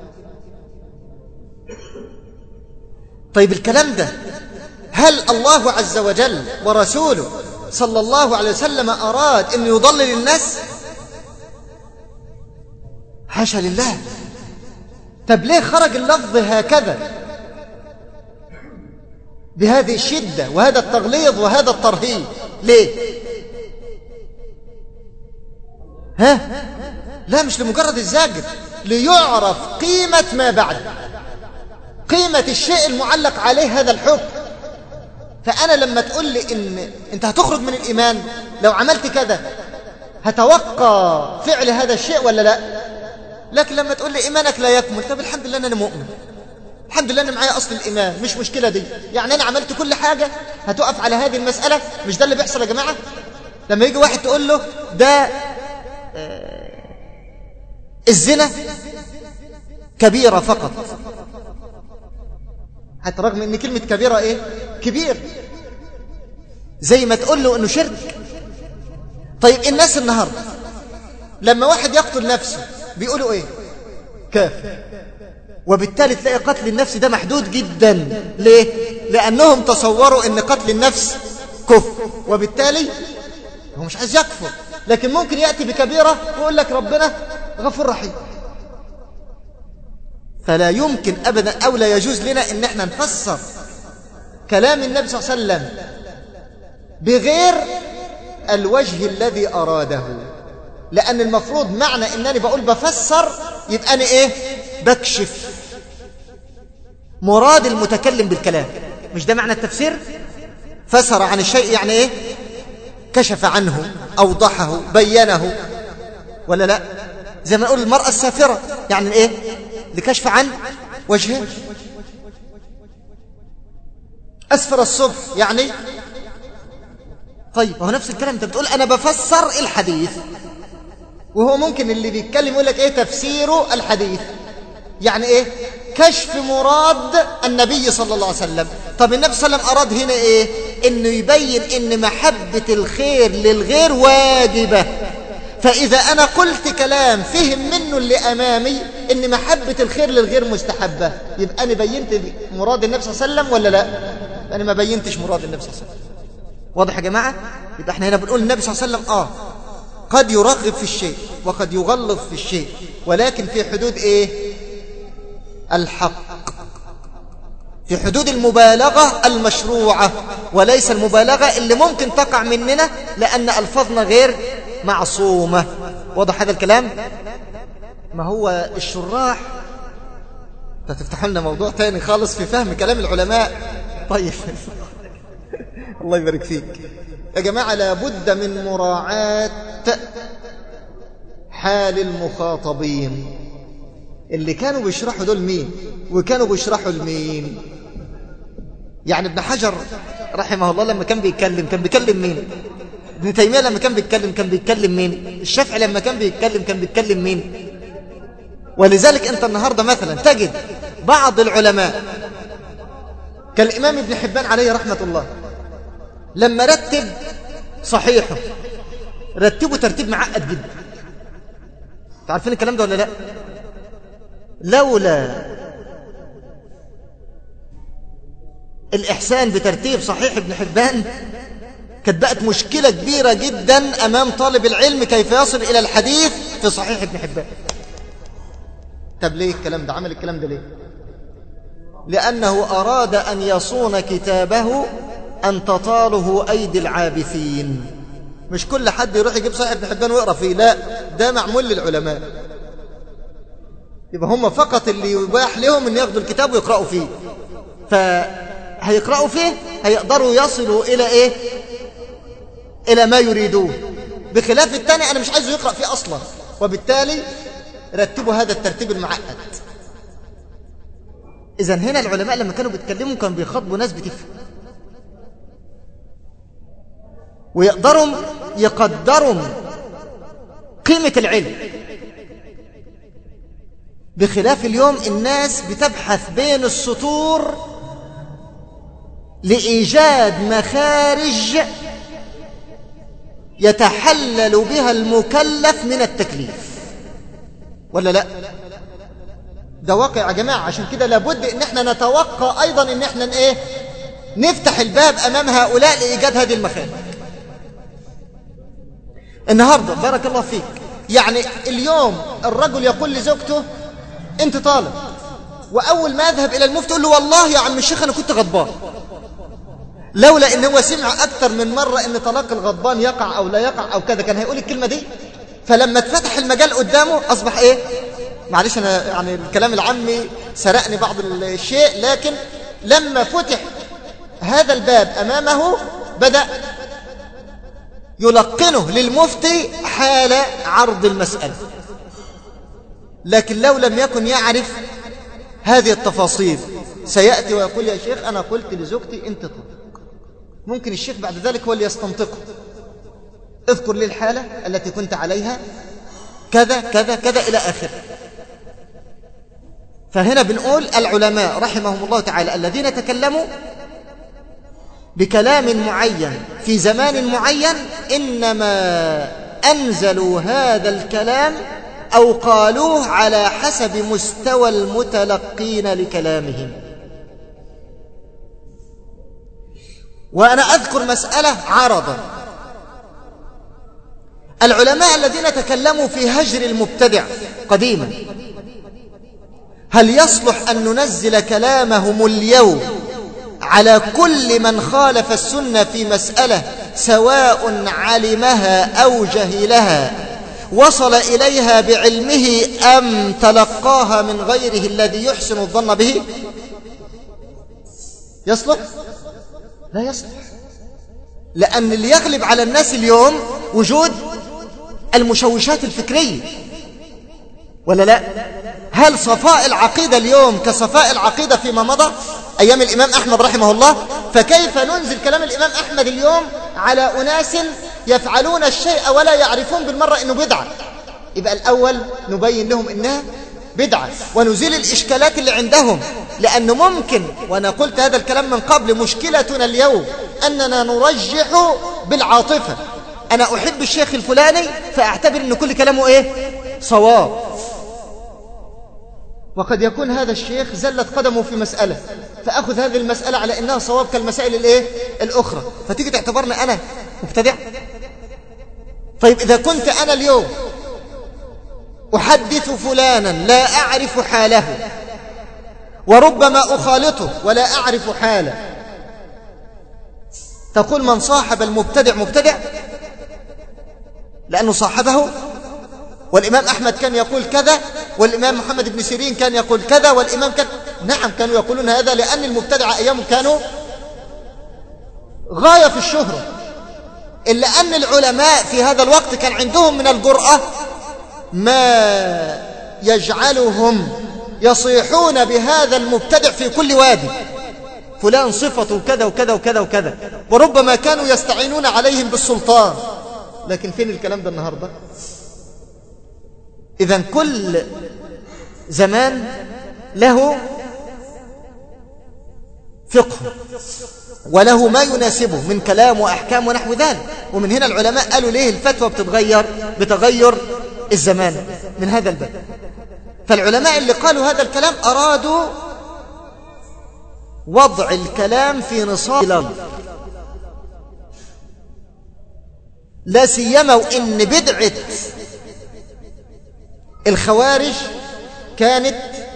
طيب الكلام ده هل الله عز وجل ورسوله صلى الله عليه وسلم أراد أن يضلل الناس؟ حاشا لله. طب ليه خرج اللفظ هكذا بهذه الشدة وهذا التغليظ وهذا الترهيب؟ ليه؟ ها؟ لا، مش لمجرد الزاجر، ليعرف قيمة ما بعد، قيمة الشيء المعلق عليه هذا الحكم. فأنا لما تقول لي إن أنت هتخرج من الإيمان لو عملت كذا، هتوقع فعل هذا الشيء ولا لا؟ لكن لما تقول لي إيمانك لا يكمل، طب الحمد لله أنا مؤمن، الحمد لله أنا معايا أصل الإيمان، مش مشكلة دي. يعني أنا عملت كل حاجة هتقف على هذه المسألة. مش ده اللي بيحصل يا جماعة؟ لما يجي واحد تقول له ده آه الزنا كبيرة فقط، حتى رغم ان كلمة كبيرة ايه؟ كبير. زي ما تقول له انه شرك. طيب الناس النهاردة لما واحد يقتل نفسه بيقولوا ايه؟ كافر. وبالتالي تلاقي قتل النفس ده محدود جدا. ليه؟ لانهم تصوروا ان قتل النفس كفر، وبالتالي هو مش عايز يكفر، لكن ممكن يأتي بكبيرة ويقول لك ربنا غفور رحيم. فلا يمكن أبدا أو لا يجوز لنا إن احنا نفسر كلام النبي صلى الله عليه وسلم بغير الوجه الذي أراده. لأن المفروض معنى إنني بقول بفسر يبقى أنا إيه؟ بكشف مراد المتكلم بالكلام. مش ده معنى التفسير؟ فسر عن الشيء يعني إيه؟ كشف عنه، أوضحه، بينه، ولا لا؟ زي ما نقول المرأة السافرة يعني إيه؟ لكشف عن وجهه. أسفر الصبح يعني طيب، وهو نفس الكلام. انت بتقول أنا بفسر الحديث، وهو ممكن اللي بيتكلم يقول لك إيه؟ تفسير الحديث يعني إيه؟ كشف مراد النبي صلى الله عليه وسلم. طب النبي صلى الله عليه وسلم أراد هنا إيه؟ إنه يبين إن محبة الخير للغير واجبة. فإذا أنا قلت كلام فهم منه اللي أمامي إن محبة الخير للغير مستحبة، يبقى أنا بينت مراد النبي صلى الله عليه وسلم ولا لا؟ أنا ما بينتش مراد النبي صلى الله عليه وسلم. واضح يا جماعة؟ يبقى احنا هنا بنقول النبي صلى الله عليه وسلم آه قد يرغب في الشيء وقد يغلظ في الشيء، ولكن في حدود إيه؟ الحق، في حدود المبالغة المشروعة، وليس المبالغة اللي ممكن تقع مننا لأن ألفاظنا غير معصومة. واضح هذا الكلام؟ ما هو الشراح تفتحوا لنا موضوع تاني خالص في فهم كلام العلماء. طيب الله يبارك فيك يا جماعة. لابد من مراعاة حال المخاطبين. اللي كانوا بيشرحوا دول مين وكانوا بيشرحوا لمين؟ يعني ابن حجر رحمه الله لما كان بيتكلم كان بيكلم مين؟ ابن تيمية لما كان بيتكلم كان بيتكلم مين؟ الشافعي لما كان بيتكلم كان بيتكلم مين؟ ولذلك انت النهاردة مثلا تجد بعض العلماء كالإمام ابن حبان عليه رحمة الله لما رتب صحيحه رتبه ترتيب معقد جدا. تعرفين الكلام ده ولا لا؟ لولا الإحسان بترتيب صحيح ابن حبان كانت بقت مشكلة كبيرة جدا أمام طالب العلم كيف يصل إلى الحديث في صحيح ابن حبان. طب ليه الكلام ده؟ عمل الكلام ده ليه؟ لأنه أراد أن يصون كتابه أن تطاله أيدي العابثين. مش كل حد يروح يجيب صحيح ابن حبان ويقرأ فيه، لا، ده معمول للعلماء. يبقى هم فقط اللي يباح لهم أن ياخدوا الكتاب ويقرأوا فيه، فهيقرأوا فيه هيقدروا يصلوا إلى إيه؟ إلى ما يريدون، بخلاف الثاني أنا مش عايزه يقرأ فيه أصلا. وبالتالي رتبوا هذا الترتيب المعقد. إذن هنا العلماء لما كانوا بيتكلموا كانوا بيخاطبوا ناس بتفهم ويقدروا يقدروا قيمة العلم، بخلاف اليوم الناس بتبحث بين السطور لإيجاد مخارج يتحلل بها المكلف من التكليف، ولا لا؟ ده واقع يا جماعة. عشان كده لابد ان احنا نتوقع ايضا ان احنا ايه نفتح الباب امام هؤلاء لايجاد هذه المخارج. النهاردة بارك الله فيك، يعني اليوم الرجل يقول لزوجته انت طالب، واول ما يذهب الى المفتي يقول له والله يا عم الشيخ انا كنت غضبان، لولا ان هو سمع اكثر من مرة ان طلاق الغضبان يقع او لا يقع او كذا كان هيقول الكلمة دي. فلما اتفتح المجال قدامه اصبح ايه؟ معلش انا يعني الكلام العامي سرقني بعض الشيء، لكن لما فتح هذا الباب امامه بدأ يلقنه للمفتي حال عرض المسألة. لكن لو لم يكن يعرف هذه التفاصيل سيأتي ويقول يا شيخ أنا قلت لزوجتي أنت طلق، ممكن الشيخ بعد ذلك هو اللي يستنطقه، اذكر لي الحالة التي كنت عليها كذا كذا كذا إلى آخره. فهنا بنقول العلماء رحمهم الله تعالى الذين تكلموا بكلام معين في زمان معين إنما أنزلوا هذا الكلام أو قالوه على حسب مستوى المتلقين لكلامهم. وأنا أذكر مسألة عرضا، العلماء الذين تكلموا في هجر المبتدع قديما هل يصلح أن ننزل كلامهم اليوم على كل من خالف السنة في مسألة سواء علمها أو جهلها وصل إليها بعلمه أم تلقاها من غيره الذي يحسن الظن به؟ يصلح؟ لا يصلح، لأن اللي يغلب على الناس اليوم وجود المشوشات الفكرية، ولا لا؟ هل صفاء العقيدة اليوم كصفاء العقيدة فيما مضى أيام الإمام أحمد رحمه الله؟ فكيف ننزل كلام الإمام أحمد اليوم على أناس يفعلون الشيء ولا يعرفون بالمرة أنه بدعة؟ يبقى الأول نبين لهم أنها بدعة ونزيل الإشكالات اللي عندهم، لأنه ممكن، وأنا قلت هذا الكلام من قبل، مشكلتنا اليوم أننا نرجح بالعاطفة. أنا أحب الشيخ الفلاني فأعتبر أن كل كلامه إيه؟ صواب، وقد يكون هذا الشيخ زلت قدمه في مسألة فأخذ هذه المسألة على أنها صواب كالمسائل الإيه؟ الأخرى، فتيجي تعتبرني أنا مبتدع. طيب إذا كنت أنا اليوم أحدث فلانا لا أعرف حاله وربما أخالطه ولا أعرف حاله، تقول من صاحب المبتدع مبتدع لأنه صاحبه؟ والإمام أحمد كان يقول كذا، والإمام محمد بن سيرين كان يقول كذا، والإمام كان، نعم كانوا يقولون هذا، لأن المبتدع أيامهم كانوا غاية في الشهرة، إلا أن العلماء في هذا الوقت كان عندهم من الجرأة ما يجعلهم يصيحون بهذا المبتدع في كل وادي، فلان صفته كذا وكذا وكذا وكذا، وربما كانوا يستعينون عليهم بالسلطان. لكن فين الكلام ده النهاردة؟ إذن كل زمان له فقه وله ما يناسبه من كلام وأحكام ونحو ذلك. ومن هنا العلماء قالوا ليه الفتوى بتتغير بتغير الزمان من هذا الباب. فالعلماء اللي قالوا هذا الكلام أرادوا وضع الكلام في نصاب الأرض، لا سيما وإن بدعة الخوارج كانت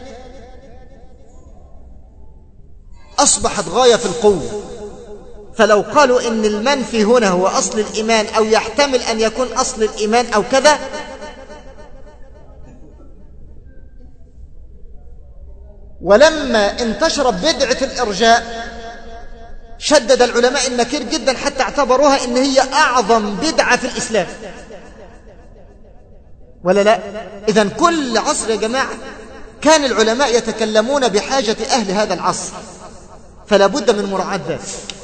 أصبحت غاية في القوة. فلو قالوا إن المنفي هنا هو أصل الإيمان أو يحتمل أن يكون أصل الإيمان أو كذا، ولما انتشرت بدعة الإرجاء شدد العلماء النكير جدا حتى اعتبروها إن هي أعظم بدعة في الإسلام، ولا لا؟ إذن كل عصر يا جماعة كان العلماء يتكلمون بحاجة أهل هذا العصر، فلا بد من مراعاة ذلك.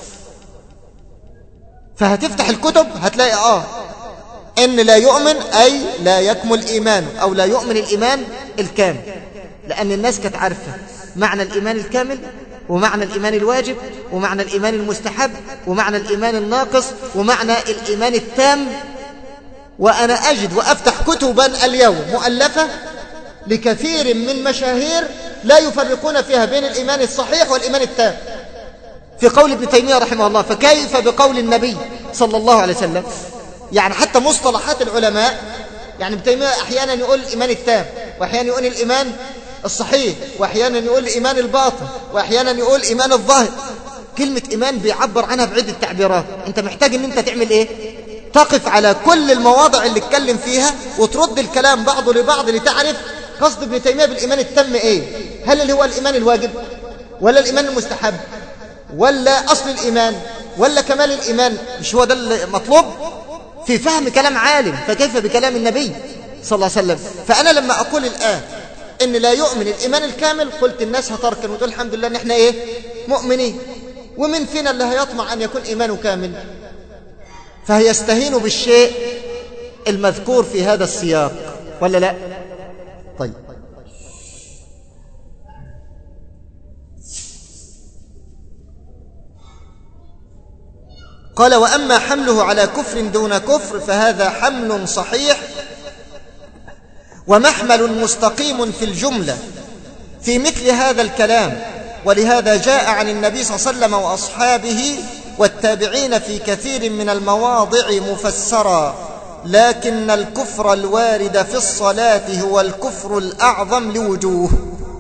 فهتفتح الكتب هتلاقي آه إن لا يؤمن أي لا يكمل إيمانه أو لا يؤمن الإيمان الكامل، لأن الناس كانت عارفة معنى الإيمان الكامل ومعنى الإيمان الواجب ومعنى الإيمان المستحب ومعنى الإيمان الناقص ومعنى الإيمان التام. وأنا أجد وأفتح كتبا اليوم مؤلفة لكثير من مشاهير لا يفرقون فيها بين الإيمان الصحيح والإيمان التام في قول ابن تيمية رحمه الله، فكيف بقول النبي صلى الله عليه وسلم؟ يعني حتى مصطلحات العلماء، يعني ابن تيمية أحيانا يقول الإيمان التام، وأحيانا يقول الإيمان الصحيح، وأحيانا يقول الإيمان الباطن، وأحيانا يقول إيمان الظاهر. كلمة إيمان بيعبر عنها بعدة تعبيرات. أنت محتاج أن أنت تعمل إيه؟ تقف على كل المواضع اللي اتكلم فيها وترد الكلام بعضه لبعض لتعرف قصد ابن تيمية بالإيمان التام إيه. هل اللي هو الإيمان الواجب ولا الإيمان المستحب ولا أصل الإيمان ولا كمال الإيمان؟ مش هو ده المطلوب في فهم كلام عالم، فكيف بكلام النبي صلى الله عليه وسلم؟ فأنا لما أقول الآن إن لا يؤمن الإيمان الكامل، قلت الناس هتركن وتقول الحمد لله إن إحنا إيه؟ مؤمنين. ومن فينا اللي هيطمع أن يكون إيمانه كامل؟ فهيستهين بالشيء المذكور في هذا السياق ولا لا؟ طيب، قال وأما حمله على كفر دون كفر فهذا حمل صحيح ومحمل مستقيم في الجملة في مثل هذا الكلام. ولهذا جاء عن النبي صلى الله عليه وسلم وأصحابه والتابعين في كثير من المواضع مفسرا، لكن الكفر الوارد في الصلاة هو الكفر الأعظم لوجوه.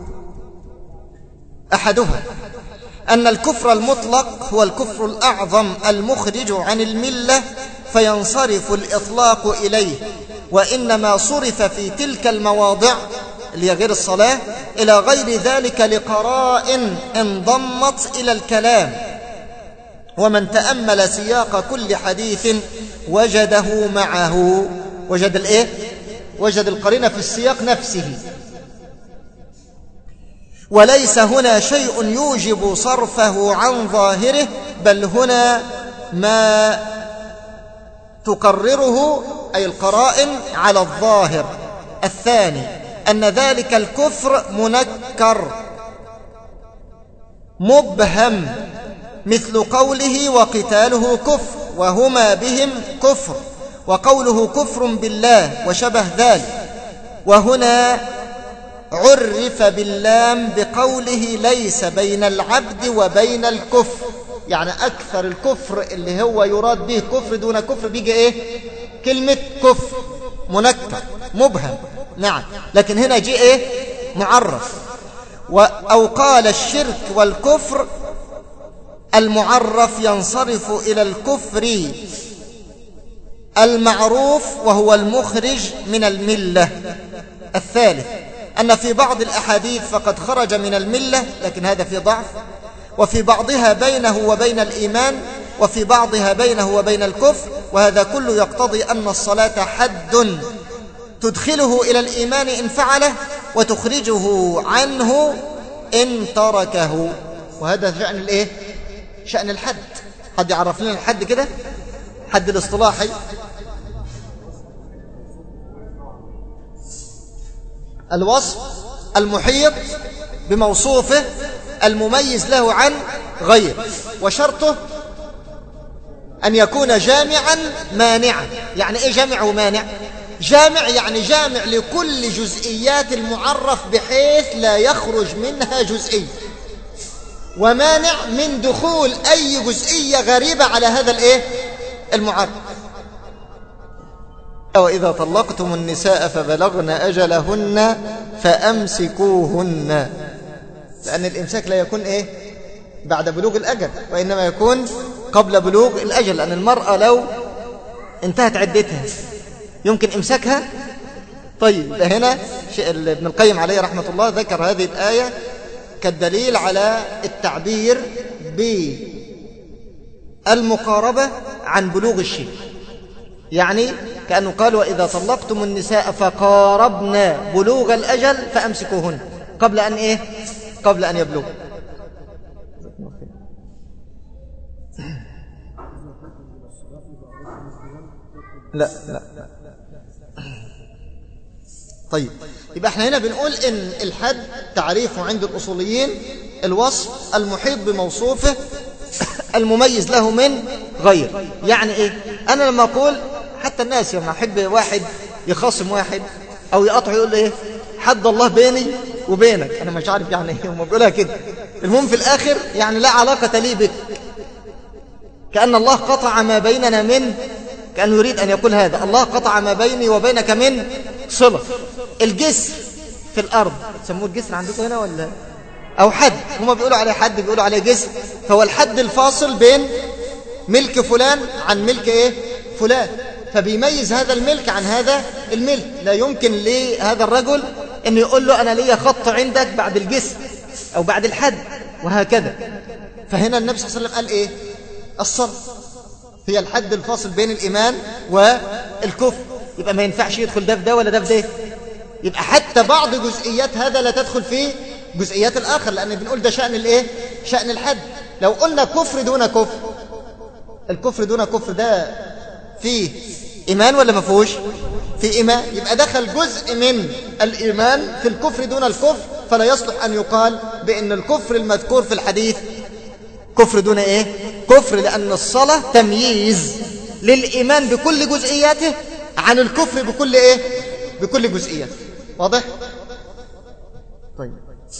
أحدها أن الكفر المطلق هو الكفر الأعظم المخرج عن الملة فينصرف الإطلاق إليه، وإنما صرف في تلك المواضع اللي هي غير الصلاة إلى غير ذلك لقرائن انضمت إلى الكلام. ومن تأمل سياق كل حديث وجده معه، وجد الإيه؟ وجد القرينة في السياق نفسه. وليس هنا شيء يوجب صرفه عن ظاهره، بل هنا ما تقرره أي القرائن على الظاهر. الثاني أن ذلك الكفر منكر مبهم، مثل قوله وقتاله كفر وهما بهم كفر، وقوله كفر بالله وشبه ذلك. وهنا عرف باللام بقوله ليس بين العبد وبين الكفر، يعني أكثر الكفر اللي هو يراد به كفر دون كفر بيجي إيه؟ كلمة كفر منكر مبهم. نعم، لكن هنا جي إيه؟ معرف. أو قال الشرك والكفر المعرف ينصرف إلى الكفر المعروف وهو المخرج من الملة. الثالث أن في بعض الأحاديث فقد خرج من الملة، لكن هذا في ضعف، وفي بعضها بينه وبين الإيمان، وفي بعضها بينه وبين الكفر، وهذا كله يقتضي أن الصلاة حد تدخله إلى الإيمان إن فعله، وتخرجه عنه إن تركه. وهذا شأن الإيه؟ شأن الحد. حد يعرف لنا الحد كده؟ حد الاصطلاحي. الوصف المحيط بموصوفه المميز له عن غير، وشرطه أن يكون جامعا مانعا. يعني إيه جامع ومانع؟ جامع يعني جامع لكل جزئيات المعرف بحيث لا يخرج منها جزئي، ومانع من دخول أي جزئية غريبة على هذا الإيه؟ المعرف. وإذا طلقتم النساء فبلغن أجلهن فأمسكوهن. لأن الإمساك لا يكون إيه؟ بعد بلوغ الأجل، وإنما يكون قبل بلوغ الأجل. لأن المرأة لو انتهت عدتها يمكن إمساكها. طيب هنا ابن القيم عليه رحمة الله ذكر هذه الآية كالدليل على التعبير بالمقاربة عن بلوغ الشيء. يعني كأنه قال وإذا طلقتم النساء فقاربنا بلوغ الأجل فأمسكوهن قبل أن إيه؟ قبل أن يبلغ. لا لا لا. طيب يبقى احنا هنا بنقول ان الحد تعريفه عند الأصوليين الوصف المحيط بموصوفه المميز له من غير. يعني ايه؟ انا لما اقول حتى الناس لما احب واحد يخاصم واحد او يقطع يقول ايه؟ حد الله بيني وبينك. انا مش عارف يعني ايه هم بيقولها كده. المهم في الاخر يعني لا علاقة لي بك، كأن الله قطع ما بيننا من، كأنه يريد أن يقول هذا الله قطع ما بيني وبينك من صلة. الجسر في الأرض سموه الجسر عندكم هنا ولا؟ أو حد، هم بيقولوا عليه حد، بيقولوا عليه جسر. فهو الحد الفاصل بين ملك فلان عن ملك إيه؟ فلان. فبيميز هذا الملك عن هذا الملك. لا يمكن لهذا الرجل أن يقول له أنا لي خط عندك بعد الجسر أو بعد الحد وهكذا. فهنا النبي صلى الله عليه وسلم قال إيه؟ الصلاة هي الحد الفاصل بين الإيمان والكفر. يبقى ما ينفعش يدخل ده في ده ولا ده في ده. يبقى حتى بعض جزئيات هذا لا تدخل في جزئيات الآخر، لأن بنقول ده شأن الإيه؟ شأن الحد. لو قلنا كفر دون كفر، الكفر دون كفر ده فيه إيمان ولا ما فيهوش؟ في إيمان. يبقى دخل جزء من الإيمان في الكفر دون الكفر، فلا يصلح أن يقال بأن الكفر المذكور في الحديث كفر دون إيه؟ كفر. لأن الصلاة تمييز للإيمان بكل جزئياته عن الكفر بكل إيه؟ بكل جزئياته. واضح؟ طيب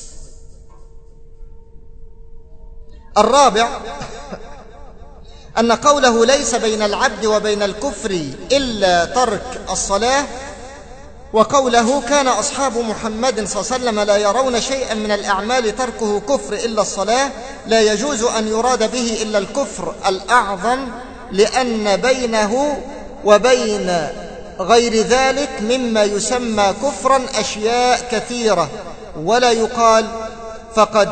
الرابع أن قوله ليس بين العبد وبين الكفر إلا ترك الصلاة، وقوله كان أصحاب محمد صلى الله عليه وسلم لا يرون شيئا من الأعمال تركه كفر إلا الصلاة، لا يجوز أن يراد به إلا الكفر الأعظم، لأن بينه وبين غير ذلك مما يسمى كفرا أشياء كثيرة، ولا يقال فقد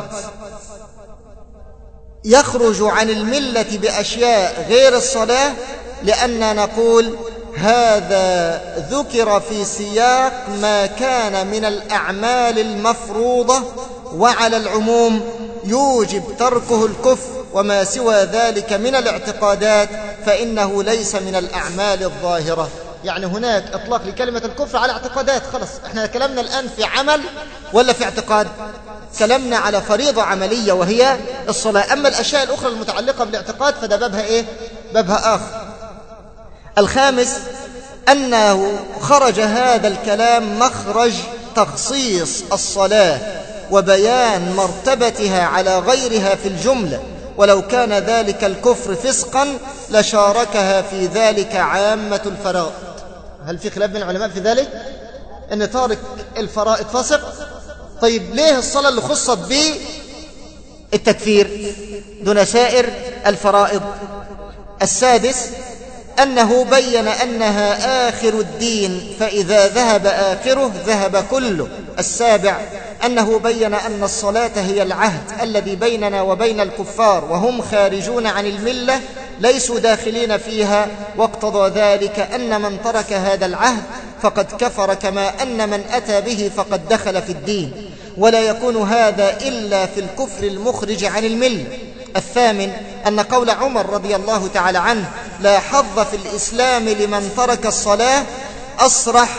يخرج عن الملة بأشياء غير الصلاة، لأننا نقول هذا ذكر في سياق ما كان من الأعمال المفروضة، وعلى العموم يوجب تركه الكفر، وما سوى ذلك من الاعتقادات فإنه ليس من الأعمال الظاهرة. يعني هناك إطلاق لكلمة الكفر على اعتقادات. خلص احنا كلامنا الآن في عمل ولا في اعتقاد؟ كلامنا على فريضة عملية وهي الصلاة. أما الأشياء الأخرى المتعلقة بالاعتقاد فده بابها إيه؟ بابها آخر. الخامس أنه خرج هذا الكلام مخرج تخصيص الصلاة وبيان مرتبتها على غيرها في الجملة، ولو كان ذلك الكفر فسقا لشاركها في ذلك عامة الفرائض. هل في خلاف بين العلماء في ذلك؟ أن تارك الفرائض فسق. طيب ليه الصلاة اللي خصت بالتكفير دون سائر الفرائض؟ السادس أنه بين أنها آخر الدين، فإذا ذهب آخره ذهب كله. السابع أنه بين أن الصلاة هي العهد الذي بيننا وبين الكفار، وهم خارجون عن الملة ليسوا داخلين فيها، واقتضى ذلك أن من ترك هذا العهد فقد كفر كما أن من أتى به فقد دخل في الدين، ولا يكون هذا إلا في الكفر المخرج عن الملة. الثامن أن قول عمر رضي الله تعالى عنه لا حظ في الإسلام لمن ترك الصلاة أصرح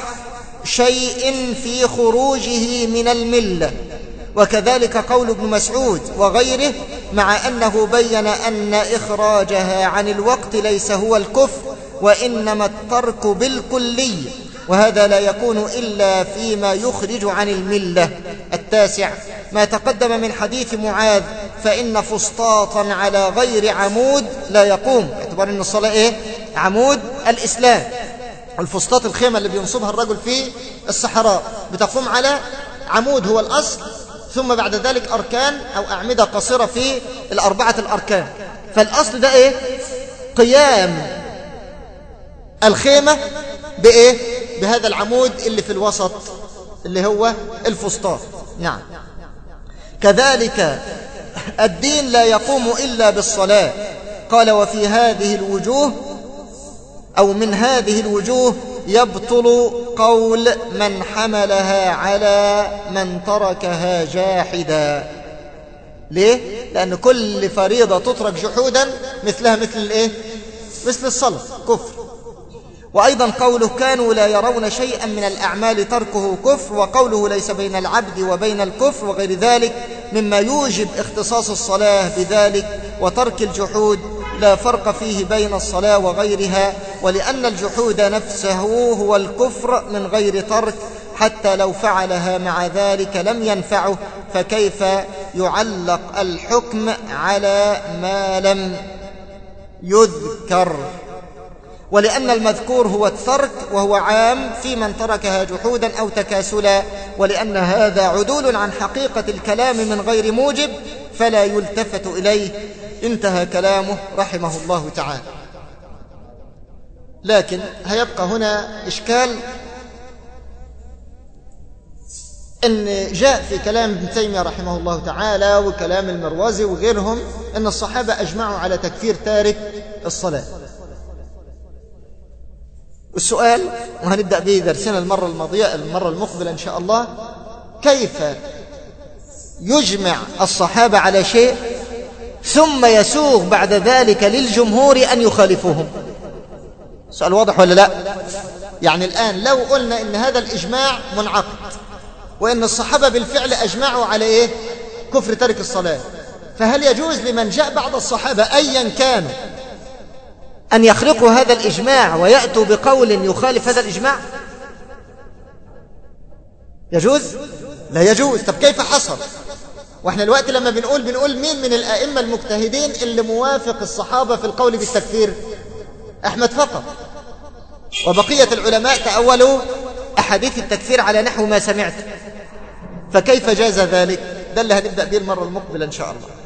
شيء في خروجه من الملة. وكذلك قول ابن مسعود وغيره، مع أنه بين أن إخراجها عن الوقت ليس هو الكفر وإنما الترك بالكلي، وهذا لا يكون إلا فيما يخرج عن الملة. التاسع ما تقدم من حديث معاذ فإن فسطاطا على غير عمود لا يقوم، اعتبار أن الصلاة إيه؟ عمود الإسلام. الفسطاط الخيمة اللي بينصبها الرجل في الصحراء بتقوم على عمود هو الأصل، ثم بعد ذلك أركان أو أعمدة قصيرة في الأربعة الأركان. فالأصل ده إيه؟ قيام الخيمة بإيه؟ بهذا العمود اللي في الوسط اللي هو الفسطاط. نعم. كذلك الدين لا يقوم إلا بالصلاة. قال وفي هذه الوجوه أو من هذه الوجوه يبطل قول من حملها على من تركها جاحدا. ليه؟ لأن كل فريضة تترك جحودا مثلها مثل الإيه؟ مثل الصلاة كفر. وأيضا قوله كانوا لا يرون شيئا من الأعمال تركه كفر، وقوله ليس بين العبد وبين الكفر وغير ذلك مما يوجب اختصاص الصلاة بذلك. وترك الجحود لا فرق فيه بين الصلاة وغيرها، ولأن الجحود نفسه هو الكفر من غير ترك، حتى لو فعلها مع ذلك لم ينفعه، فكيف يعلق الحكم على ما لم يذكر؟ ولأن المذكور هو الترك وهو عام في من تركها جحودا أو تكاسلا، ولأن هذا عدول عن حقيقة الكلام من غير موجب فلا يلتفت إليه. انتهى كلامه رحمه الله تعالى. لكن هيبقى هنا إشكال، إن جاء في كلام ابن تيمية رحمه الله تعالى وكلام المروزي وغيرهم أن الصحابة أجمعوا على تكفير تارك الصلاة. السؤال وهنبدأ به درسنا المرة الماضية المرة المقبلة إن شاء الله، كيف يجمع الصحابة على شيء ثم يسوغ بعد ذلك للجمهور أن يخالفوهم؟ سؤال واضح ولا لا؟ يعني الآن لو قلنا إن هذا الإجماع منعقد وإن الصحابة بالفعل أجمعوا على إيه؟ كفر ترك الصلاة، فهل يجوز لمن جاء بعد الصحابة أيا كانوا أن يخرقوا هذا الإجماع ويأتوا بقول يخالف هذا الإجماع؟ يجوز؟ لا يجوز. طب كيف حصل؟ وإحنا الوقت لما بنقول بنقول مين من الآئمة المجتهدين اللي موافق الصحابة في القول بالتكفير؟ أحمد فقط، وبقية العلماء تأولوا أحاديث التكفير على نحو ما سمعت. فكيف جاز ذلك؟ ده اللي هنبدأ به المرة المقبلة إن شاء الله.